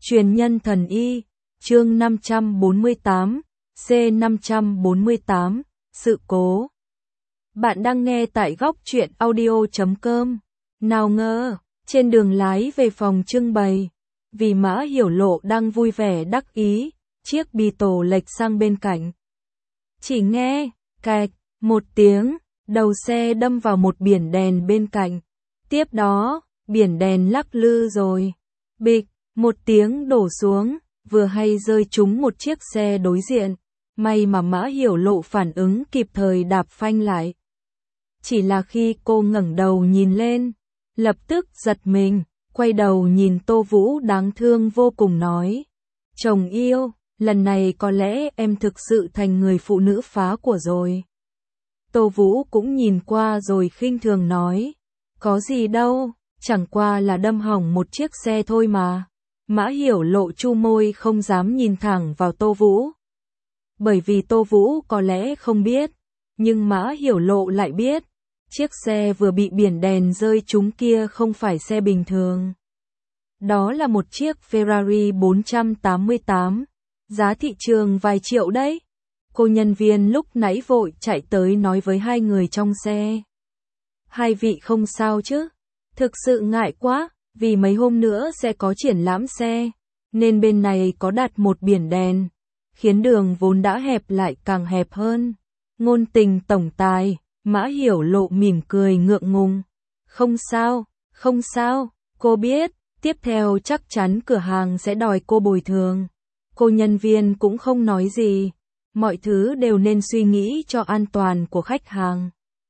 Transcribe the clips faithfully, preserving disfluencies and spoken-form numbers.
Truyền nhân thần y, chương năm trăm bốn mươi tám, C năm trăm bốn mươi tám, sự cố. Bạn đang nghe tại góc truyện audio chấm com. Nào ngờ, trên đường lái về phòng trưng bày, vì Mã Hiểu Lộ đang vui vẻ đắc ý, chiếc bi tổ lệch sang bên cạnh. Chỉ nghe, cạch, một tiếng, đầu xe đâm vào một biển đèn bên cạnh. Tiếp đó, biển đèn lắc lư rồi. Bịch, một tiếng đổ xuống, vừa hay rơi trúng một chiếc xe đối diện. May mà Mã Hiểu Lộ phản ứng kịp thời đạp phanh lại. Chỉ là khi cô ngẩng đầu nhìn lên, lập tức giật mình, quay đầu nhìn Tô Vũ đáng thương vô cùng nói. Chồng yêu, lần này có lẽ em thực sự thành người phụ nữ phá của rồi. Tô Vũ cũng nhìn qua rồi khinh thường nói. Có gì đâu, chẳng qua là đâm hỏng một chiếc xe thôi mà. Mã Hiểu Lộ chu môi không dám nhìn thẳng vào Tô Vũ. Bởi vì Tô Vũ có lẽ không biết, nhưng Mã Hiểu Lộ lại biết. Chiếc xe vừa bị biển đèn rơi trúng kia không phải xe bình thường. Đó là một chiếc Ferrari bốn trăm tám mươi tám, giá thị trường vài triệu đấy. Cô nhân viên lúc nãy vội chạy tới nói với hai người trong xe. Hai vị không sao chứ? Thực sự ngại quá, vì mấy hôm nữa sẽ có triển lãm xe, nên bên này có đặt một biển đèn, khiến đường vốn đã hẹp lại càng hẹp hơn. Ngôn tình tổng tài, Mã Hiểu Lộ mỉm cười ngượng ngùng. Không sao, không sao, cô biết, tiếp theo chắc chắn cửa hàng sẽ đòi cô bồi thường. Cô nhân viên cũng không nói gì, mọi thứ đều nên suy nghĩ cho an toàn của khách hàng.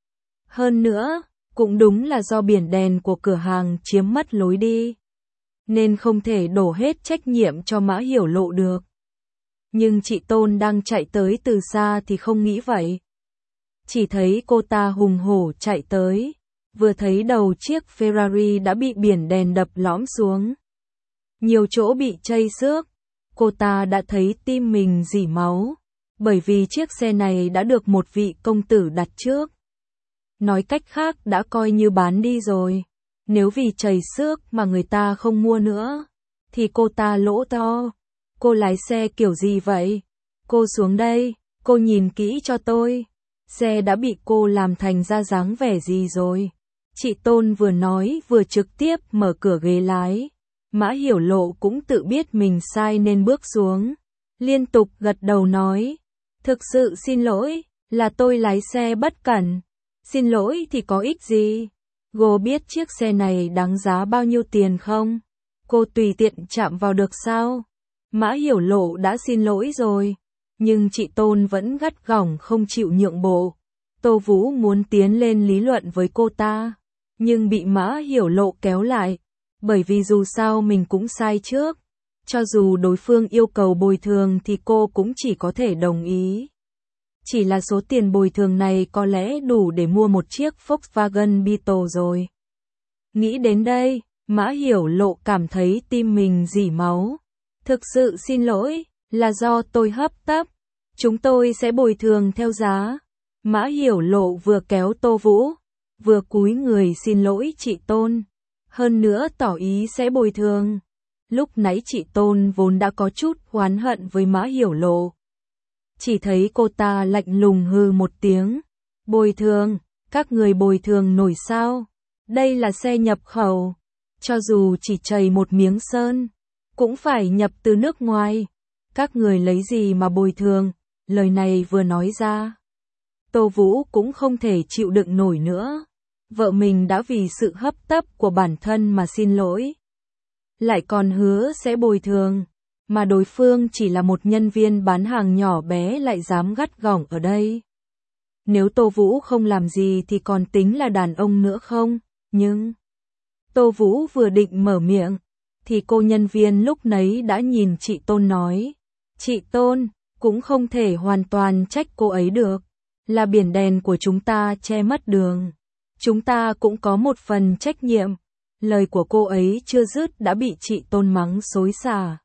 Hơn nữa, cũng đúng là do biển đèn của cửa hàng chiếm mất lối đi, nên không thể đổ hết trách nhiệm cho Mã Hiểu Lộ được. Nhưng chị Tôn đang chạy tới từ xa thì không nghĩ vậy. Chỉ thấy cô ta hùng hổ chạy tới, vừa thấy đầu chiếc Ferrari đã bị biển đèn đập lõm xuống. Nhiều chỗ bị chây xước, cô ta đã thấy tim mình rỉ máu, bởi vì chiếc xe này đã được một vị công tử đặt trước. Nói cách khác đã coi như bán đi rồi. Nếu vì chầy xước mà người ta không mua nữa, thì cô ta lỗ to. Cô lái xe kiểu gì vậy? Cô xuống đây, cô nhìn kỹ cho tôi. Xe đã bị cô làm thành ra dáng vẻ gì rồi? Chị Tôn vừa nói vừa trực tiếp mở cửa ghế lái. Mã Hiểu Lộ cũng tự biết mình sai nên bước xuống. Liên tục gật đầu nói. Thực sự xin lỗi, là tôi lái xe bất cẩn. Xin lỗi thì có ích gì? Cô biết chiếc xe này đáng giá bao nhiêu tiền không? Cô tùy tiện chạm vào được sao? Mã Hiểu Lộ đã xin lỗi rồi, nhưng chị Tôn vẫn gắt gỏng không chịu nhượng bộ. Tô Vũ muốn tiến lên lý luận với cô ta, nhưng bị Mã Hiểu Lộ kéo lại, bởi vì dù sao mình cũng sai trước. Cho dù đối phương yêu cầu bồi thường thì cô cũng chỉ có thể đồng ý. Chỉ là số tiền bồi thường này có lẽ đủ để mua một chiếc Volkswagen Beetle rồi. Nghĩ đến đây, Mã Hiểu Lộ cảm thấy tim mình rỉ máu. Thực sự xin lỗi, là do tôi hấp tấp. Chúng tôi sẽ bồi thường theo giá. Mã Hiểu Lộ vừa kéo Tô Vũ, vừa cúi người xin lỗi chị Tôn. Hơn nữa tỏ ý sẽ bồi thường. Lúc nãy chị Tôn vốn đã có chút oán hận với Mã Hiểu Lộ. Chỉ thấy cô ta lạnh lùng hừ một tiếng. Bồi thường, các người bồi thường nổi sao? Đây là xe nhập khẩu. Cho dù chỉ chầy một miếng sơn, cũng phải nhập từ nước ngoài. Các người lấy gì mà bồi thường? Lời này vừa nói ra, Tô Vũ cũng không thể chịu đựng nổi nữa. Vợ mình đã vì sự hấp tấp của bản thân mà xin lỗi, lại còn hứa sẽ bồi thường. Mà đối phương chỉ là một nhân viên bán hàng nhỏ bé lại dám gắt gỏng ở đây. Nếu Tô Vũ không làm gì thì còn tính là đàn ông nữa không? Nhưng Tô Vũ vừa định mở miệng, thì cô nhân viên lúc nấy đã nhìn chị Tôn nói. Chị Tôn, cũng không thể hoàn toàn trách cô ấy được. Là biển đèn của chúng ta che mất đường. Chúng ta cũng có một phần trách nhiệm. Lời của cô ấy chưa dứt đã bị chị Tôn mắng xối xả.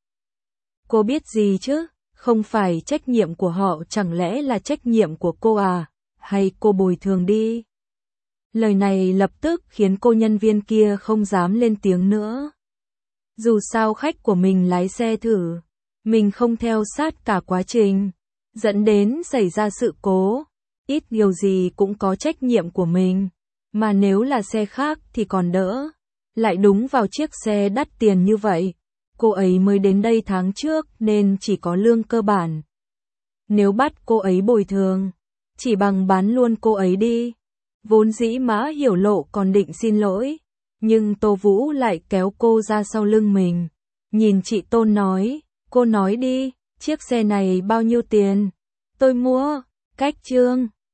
Cô biết gì chứ? Không phải trách nhiệm của họ chẳng lẽ là trách nhiệm của cô à? Hay cô bồi thường đi? Lời này lập tức khiến cô nhân viên kia không dám lên tiếng nữa. Dù sao khách của mình lái xe thử, mình không theo sát cả quá trình, dẫn đến xảy ra sự cố. Ít nhiều gì cũng có trách nhiệm của mình, mà nếu là xe khác thì còn đỡ. Lại đúng vào chiếc xe đắt tiền như vậy, cô ấy mới đến đây tháng trước nên chỉ có lương cơ bản. Nếu bắt cô ấy bồi thường, chỉ bằng bán luôn cô ấy đi. Vốn dĩ Mã Hiểu Lộ còn định xin lỗi, nhưng Tô Vũ lại kéo cô ra sau lưng mình. Nhìn chị Tôn nói, cô nói đi, chiếc xe này bao nhiêu tiền? Tôi mua, cách Trương.